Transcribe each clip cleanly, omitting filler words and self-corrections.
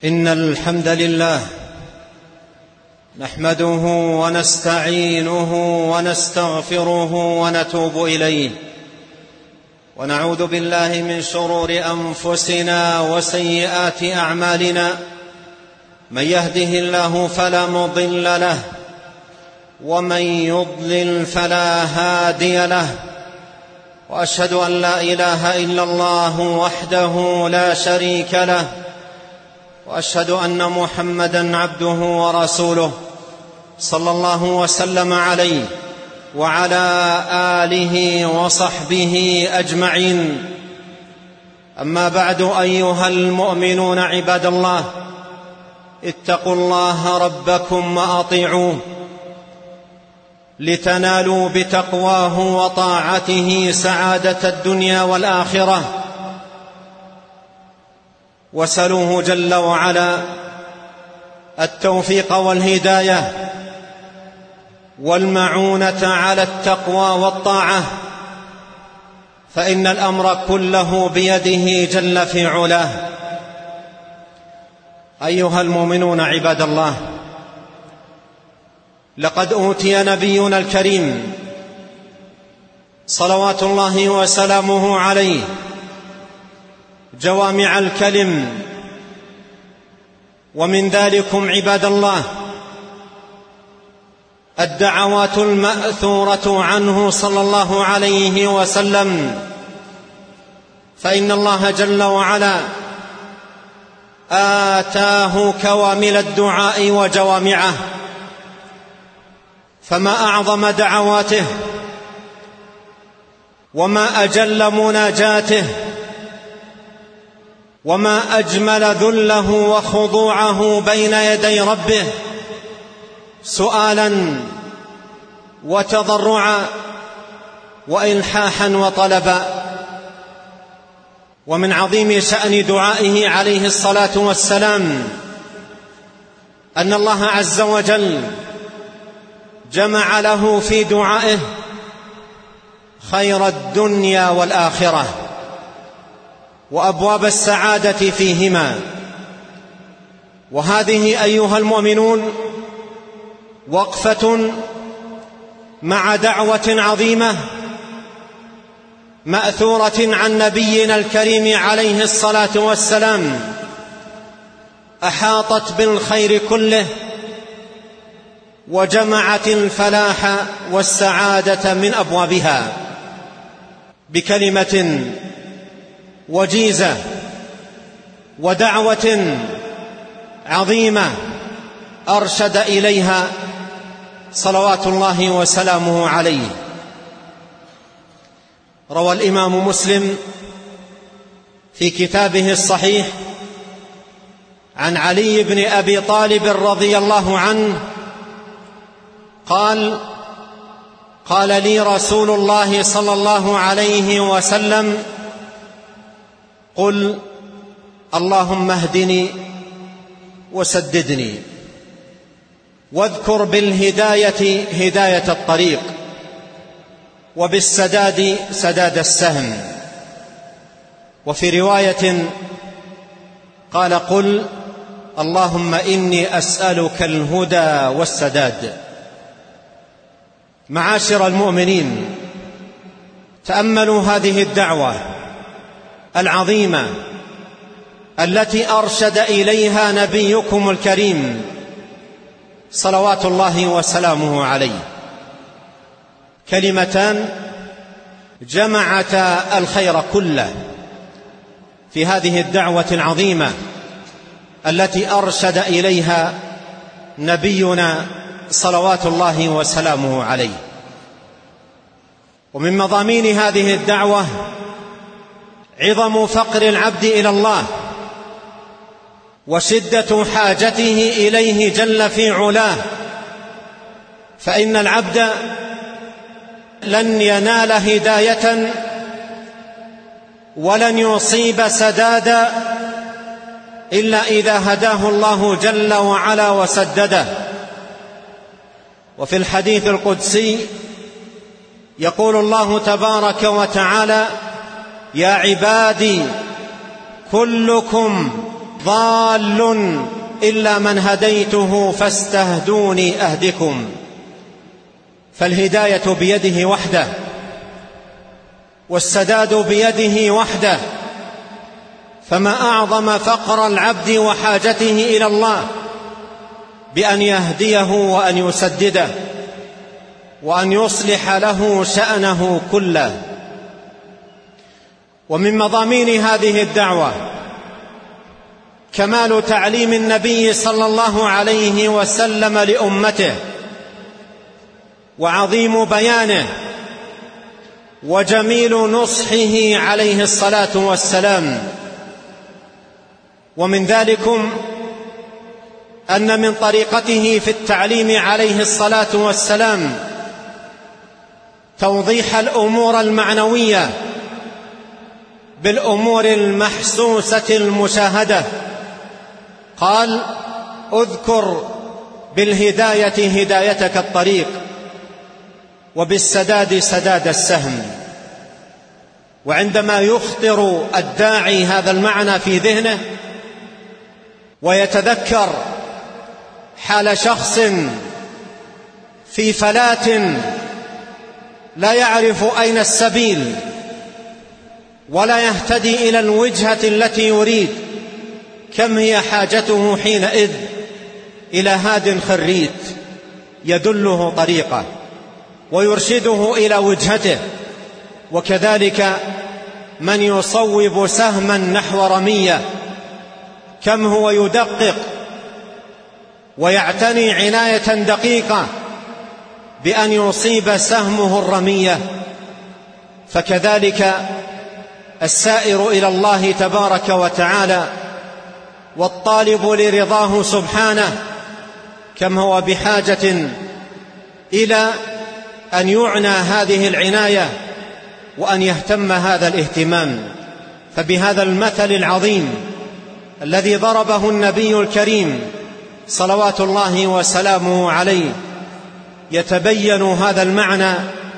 إن الحمد لله نحمده ونستعينه ونستغفره ونتوب إليه، ونعوذ بالله من شرور أنفسنا وسيئات أعمالنا. من يهده الله فلا مضل له، ومن يضلل فلا هادي له، وأشهد أن لا إله إلا الله وحده لا شريك له، وأشهد أن محمدًا عبده ورسوله صلى الله وسلم عليه وعلى آله وصحبه أجمعين. أما بعد، أيها المؤمنون عباد الله، اتقوا الله ربكم وأطيعوه لتنالوا بتقواه وطاعته سعادة الدنيا والآخرة، وسلوه جل وعلا التوفيق والهداية والمعونة على التقوى والطاعة، فإن الأمر كله بيده جل في علاه. أيها المؤمنون عباد الله، لقد أوتي نبينا الكريم صلوات الله وسلامه عليه جوامع الكلم، ومن ذلكم عباد الله الدعوات المأثورة عنه صلى الله عليه وسلم، فإن الله جل وعلا آتاه كوامل الدعاء وجوامعه، فما أعظم دعواته وما أجل مناجاته وما أجمل ذله وخضوعه بين يدي ربه، سؤالا وتضرعا وإلحاحا وطلبا. ومن عظيم شأن دعائه عليه الصلاة والسلام أن الله عز وجل جمع له في دعائه خير الدنيا والآخرة وأبواب السعادة فيهما. وهذه أيها المؤمنون وقفة مع دعوة عظيمة مأثورة عن نبينا الكريم عليه الصلاة والسلام، أحاطت بالخير كله وجمعت الفلاح والسعادة من أبوابها بكلمة وجيزة ودعوة عظيمة أرشد إليها صلوات الله وسلامه عليه. روى الإمام مسلم في كتابه الصحيح عن علي بن أبي طالب رضي الله عنه قال لي رسول الله صلى الله عليه وسلم: قل اللهم اهدني وسددني، واذكر بالهداية هداية الطريق، وبالسداد سداد السهم. وفي رواية قال: قل اللهم إني أسألك الهدى والسداد. معاشر المؤمنين، تأملوا هذه الدعوة العظيمة التي أرشد إليها نبيكم الكريم صلوات الله وسلامه عليه. كلمتان جمعتا الخير كله في هذه الدعوة العظيمة التي أرشد إليها نبينا صلوات الله وسلامه عليه. ومن مضامين هذه الدعوة عظم فقر العبد إلى الله وشدة حاجته إليه جل في علاه، فإن العبد لن ينال هداية ولن يصيب سدادا إلا إذا هداه الله جل وعلا وسدده. وفي الحديث القدسي يقول الله تبارك وتعالى: يا عبادي كلكم ضال إلا من هديته فاستهدوني أهدكم. فالهداية بيده وحده، والسداد بيده وحده، فما أعظم فقر العبد وحاجته إلى الله بأن يهديه وأن يسدده وأن يصلح له شأنه كله. ومن مضامين هذه الدعوة كمال تعليم النبي صلى الله عليه وسلم لأمته، وعظيم بيانه، وجميل نصحه عليه الصلاة والسلام. ومن ذلكم أن من طريقته في التعليم عليه الصلاة والسلام توضيح الأمور المعنوية بالأمور المحسوسة المشاهدة. قال: اذكر بالهداية هدايتك الطريق، وبالسداد سداد السهم. وعندما يخطر الداعي هذا المعنى في ذهنه ويتذكر حال شخص في فلاة لا يعرف أين السبيل ولا يهتدي إلى الوجهة التي يريد، كم هي حاجته حينئذ إلى هاد خريت يدله طريقه ويرشده إلى وجهته. وكذلك من يصوب سهما نحو رمية، كم هو يدقق ويعتني عناية دقيقة بأن يصيب سهمه الرمية. فكذلك السائر إلى الله تبارك وتعالى والطالب لرضاه سبحانه، كم هو بحاجة إلى أن يعنى هذه العناية وأن يهتم هذا الاهتمام. فبهذا المثل العظيم الذي ضربه النبي الكريم صلوات الله وسلامه عليه يتبين هذا المعنى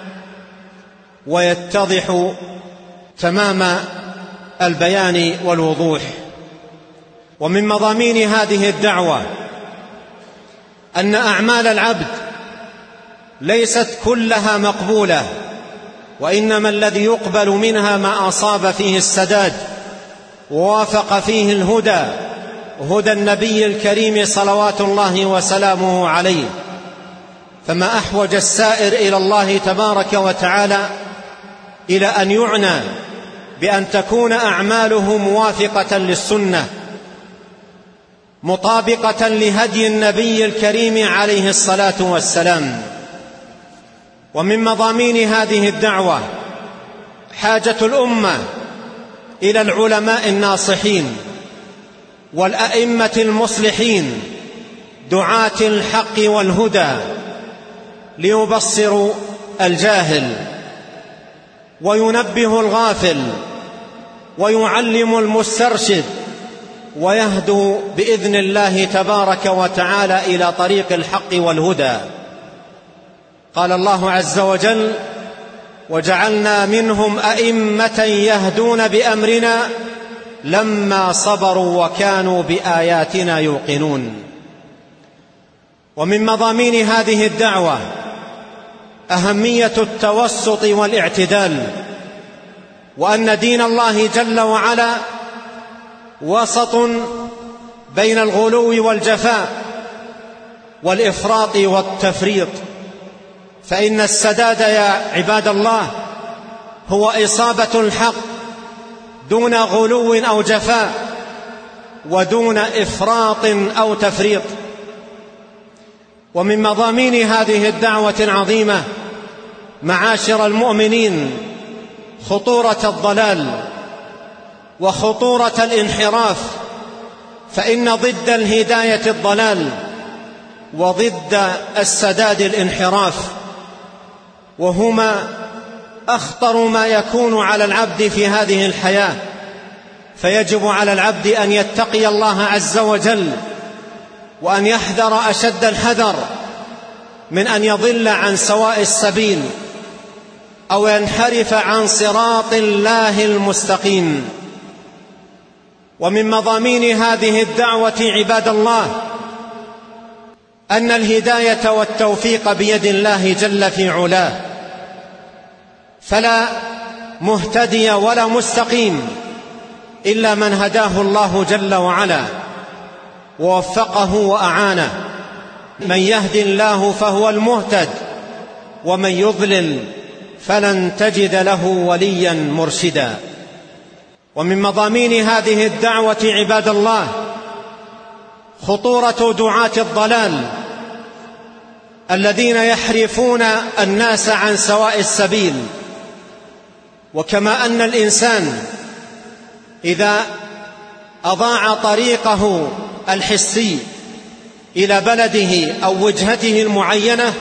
ويتضح تمام البيان والوضوح. ومن مضامين هذه الدعوة أن أعمال العبد ليست كلها مقبولة، وإنما الذي يقبل منها ما أصاب فيه السداد ووافق فيه الهدى، هدى النبي الكريم صلوات الله وسلامه عليه. فما أحوج السائر إلى الله تبارك وتعالى إلى أن يعنى بأن تكون أعماله موافقة للسنة، مطابقة لهدي النبي الكريم عليه الصلاة والسلام. ومن مضامين هذه الدعوة حاجة الأمة إلى العلماء الناصحين والأئمة المصلحين دعاة الحق والهدى، ليبصروا الجاهل وينبهوا الغافل ويعلموا المسترشد، ويهدوا بإذن الله تبارك وتعالى إلى طريق الحق والهدى. قال الله عز وجل: وجعلنا منهم أئمة يهدون بأمرنا لما صبروا وكانوا بآياتنا يوقنون. ومن مضامين هذه الدعوة أهمية التوسط والاعتدال، وأن دين الله جل وعلا وسط بين الغلو والجفاء والإفراط والتفريط. فإن السداد يا عباد الله هو إصابة الحق دون غلو أو جفاء ودون إفراط أو تفريط. ومن مضامين هذه الدعوة العظيمة معاشر المؤمنين خطورة الضلال وخطورة الانحراف، فإن ضد الهداية الضلال وضد السداد الانحراف، وهما أخطر ما يكون على العبد في هذه الحياة. فيجب على العبد أن يتقي الله عز وجل وأن يحذر أشد الحذر من أن يضل عن سواء السبيل أو ينحرف عن صراط الله المستقيم. ومن مضامين هذه الدعوة عباد الله أن الهداية والتوفيق بيد الله جل في علاه، فلا مهتدي ولا مستقيم إلا من هداه الله جل وعلا ووفقه وأعانه. من يهد الله فهو المهتد، ومن يضلل فلن تجد له وليا مرشدا. ومن مضامين هذه الدعوة عباد الله خطورة دعاة الضلال الذين يحرفون الناس عن سواء السبيل. وكما أن الإنسان إذا أضاع طريقه الحسي إلى بلده أو وجهته المعينة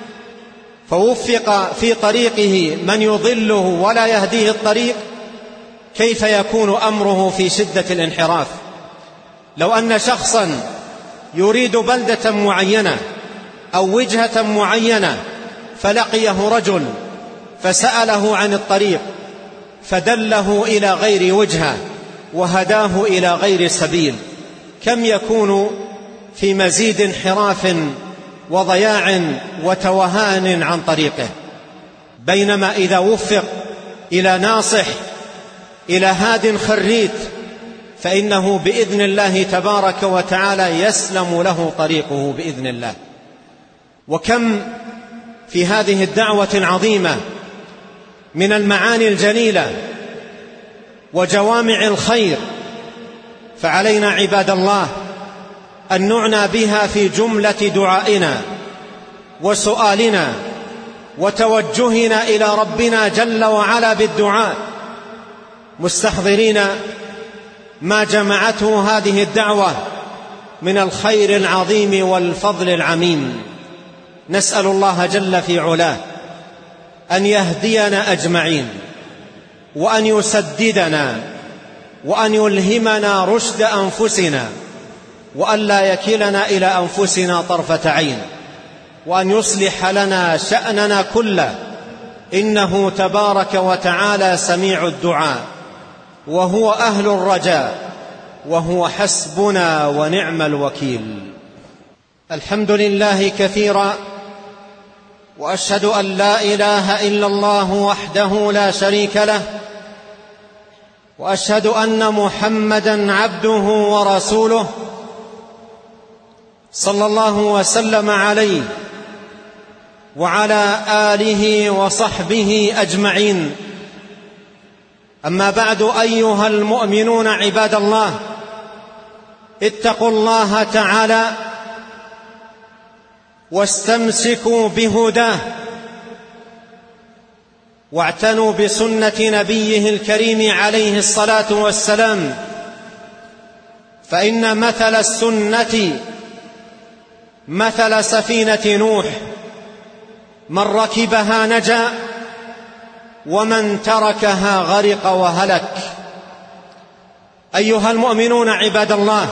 فوفق في طريقه من يضله ولا يهديه الطريق، كيف يكون أمره في شدة الانحراف؟ لو أن شخصا يريد بلدة معينة أو وجهة معينة فلقيه رجل فسأله عن الطريق فدله إلى غير وجهة وهداه إلى غير سبيل، كم يكون في مزيد انحراف وضياع وتوهان عن طريقه. بينما إذا وفق إلى ناصح، إلى هاد خريت، فإنه بإذن الله تبارك وتعالى يسلم له طريقه بإذن الله. وكم في هذه الدعوة العظيمة من المعاني الجليلة وجوامع الخير، فعلينا عباد الله أن نعنى بها في جملة دعائنا وسؤالنا وتوجهنا إلى ربنا جل وعلا بالدعاء، مستحضرين ما جمعته هذه الدعوة من الخير العظيم والفضل العميم. نسأل الله جل في علاه أن يهدينا أجمعين، وأن يسددنا، وأن يلهمنا رشد أنفسنا، وأن لا يكلنا إلى أنفسنا طرفة عين، وأن يصلح لنا شأننا كله، إنه تبارك وتعالى سميع الدعاء، وهو أهل الرجاء، وهو حسبنا ونعم الوكيل. الحمد لله كثيرا، وأشهد أن لا إله إلا الله وحده لا شريك له، وأشهد أن محمدًا عبده ورسوله صلى الله وسلم عليه وعلى آله وصحبه أجمعين. أما بعد، أيها المؤمنون عباد الله، اتقوا الله تعالى واستمسكوا بهداه، واعتنوا بسنة نبيه الكريم عليه الصلاة والسلام، فإن مثل السنة مثل سفينة نوح، من ركبها نجا ومن تركها غرق وهلك. أيها المؤمنون عباد الله،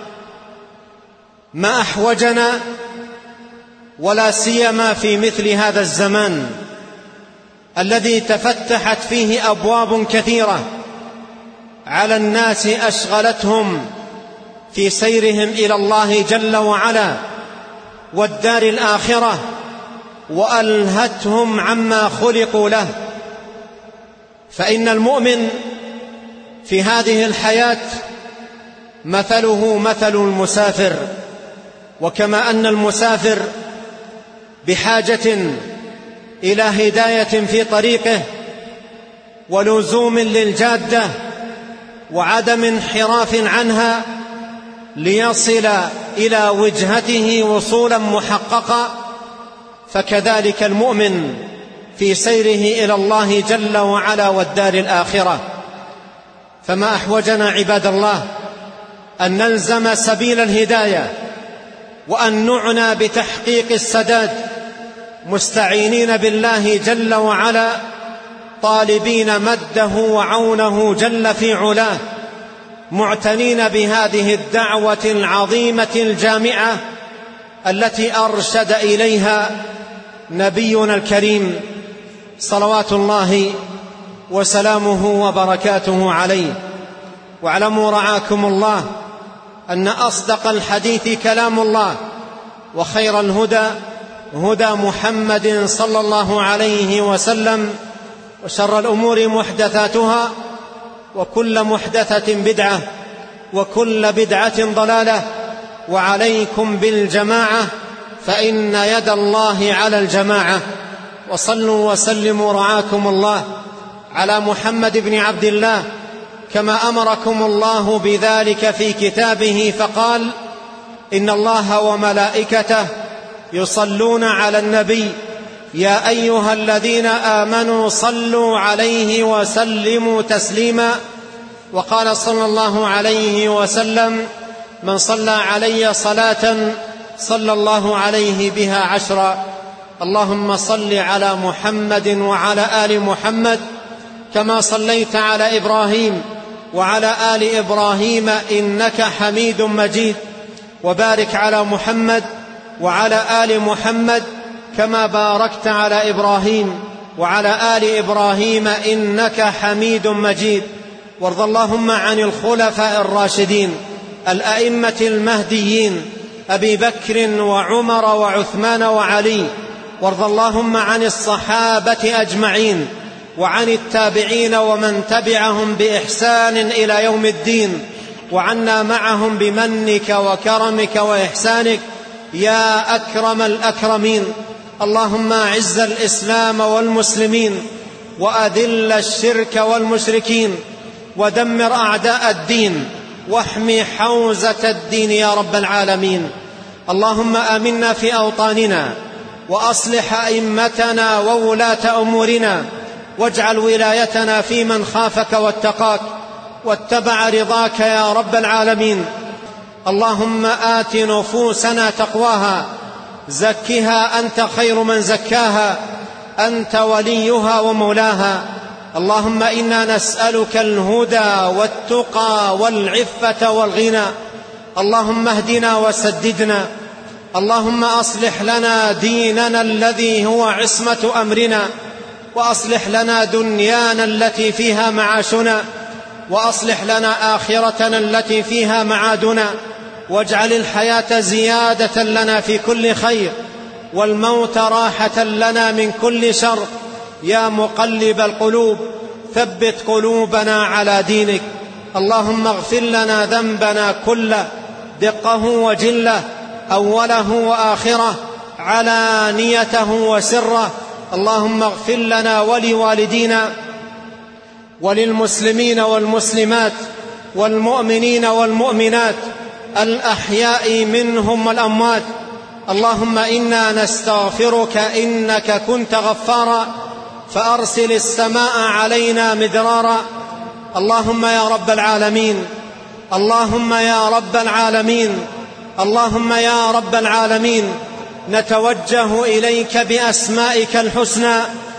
ما أحوجنا ولا سيما في مثل هذا الزمان الذي تفتحت فيه أبواب كثيرة على الناس أشغلتهم في سيرهم إلى الله جل وعلا والدار الآخرة، وألهتهم عما خلقوا له. فإن المؤمن في هذه الحياة مثله مثل المسافر، وكما أن المسافر بحاجة إلى هداية في طريقه ولزوم للجادة وعدم انحراف عنها ليصل إلى وجهته وصولا محققا، فكذلك المؤمن في سيره إلى الله جل وعلا والدار الآخرة. فما أحوجنا عباد الله أن نلزم سبيل الهداية، وأن نعنى بتحقيق السداد، مستعينين بالله جل وعلا، طالبين مده وعونه جل في علاه، معتنين بهذه الدعوة العظيمة الجامعة التي أرشد إليها نبينا الكريم صلوات الله وسلامه وبركاته عليه. واعلموا رعاكم الله أن أصدق الحديث كلام الله، وخير الهدى هدى محمد صلى الله عليه وسلم، وشر الأمور محدثاتها، وكل محدثة بدعة، وكل بدعة ضلالة. وعليكم بالجماعة فإن يد الله على الجماعة. وصلوا وسلموا رعاكم الله على محمد بن عبد الله كما أمركم الله بذلك في كتابه، فقال: إن الله وملائكته يصلون على النبي يا أيها الذين آمنوا صلوا عليه وسلموا تسليما. وقال صلى الله عليه وسلم: من صلى علي صلاة صلى الله عليه بها 10. اللهم صل على محمد وعلى آل محمد كما صليت على إبراهيم وعلى آل إبراهيم إنك حميد مجيد، وبارك على محمد وعلى آل محمد كما باركت على إبراهيم وعلى آل إبراهيم إنك حميد مجيد. وارض اللهم عن الخلفاء الراشدين الأئمة المهديين أبي بكر وعمر وعثمان وعلي، وارض اللهم عن الصحابة أجمعين وعن التابعين ومن تبعهم بإحسان إلى يوم الدين، وعنا معهم بمنك وكرمك وإحسانك يا أكرم الأكرمين. اللهم أعز الإسلام والمسلمين، وأذل الشرك والمشركين، ودمر أعداء الدين، واحمي حوزة الدين يا رب العالمين. اللهم آمنا في أوطاننا، وأصلح أئمتنا وولاة أمورنا، واجعل ولايتنا في من خافك واتقاك واتبع رضاك يا رب العالمين. اللهم آت نفوسنا تقواها، زكها أنت خير من زكاها، أنت وليها ومولاها. اللهم إنا نسألك الهدى والتقى والعفة والغنى. اللهم اهدنا وسددنا. اللهم أصلح لنا ديننا الذي هو عصمة أمرنا، وأصلح لنا دنيانا التي فيها معاشنا، وأصلح لنا آخرتنا التي فيها معادنا، واجعل الحياة زيادة لنا في كل خير، والموت راحة لنا من كل شر. يا مقلب القلوب ثبت قلوبنا على دينك. اللهم اغفر لنا ذنبنا كله، دقه وجله، أوله وآخره، علانيته وسره. اللهم اغفر لنا ولوالدينا وللمسلمين والمسلمات والمؤمنين والمؤمنات الأحياء منهم والأموات. اللهم إنا نستغفرك إنك كنت غفارا، فأرسل السماء علينا مدرارا. اللهم يا رب العالمين، اللهم يا رب العالمين، اللهم يا رب العالمين، نتوجه إليك بأسمائك الحسنى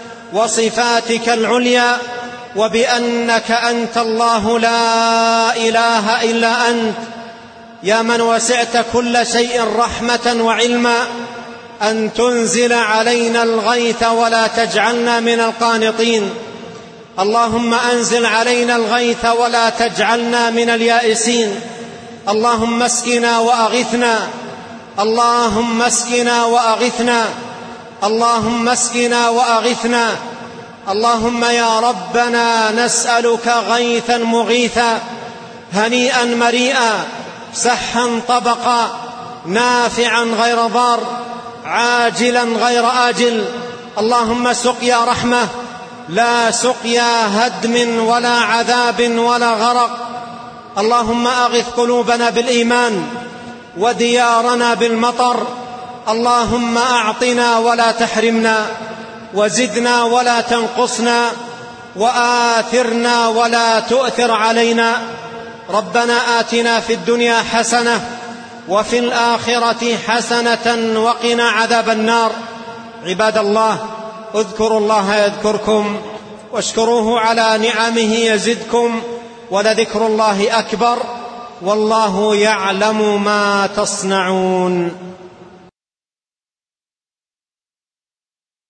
وصفاتك العليا، وبأنك أنت الله لا إله إلا أنت، يا من وسعت كل شيء رحمة وعلما، أن تنزل علينا الغيث ولا تجعلنا من القانطين. اللهم أنزل علينا الغيث ولا تجعلنا من اليائسين. اللهم اسقنا وأغثنا، اللهم اسقنا وأغثنا، اللهم اسقنا وأغثنا. اللهم يا ربنا نسألك غيثا مغيثا، هنيئا مريئا، سحا طبقا، نافعا غير ضار، عاجلا غير آجل. اللهم سقيا رحمة، لا سقيا هدم ولا عذاب ولا غرق. اللهم أغث قلوبنا بالإيمان، وديارنا بالمطر. اللهم أعطنا ولا تحرمنا، وزدنا ولا تنقصنا، وآثرنا ولا تؤثر علينا. ربنا آتنا في الدنيا حسنة، وفي الآخرة حسنة، وقنا عذاب النار. عباد الله، اذكروا الله يذكركم، واشكروه على نعمه يزدكم، ولذكر الله أكبر، والله يعلم ما تصنعون.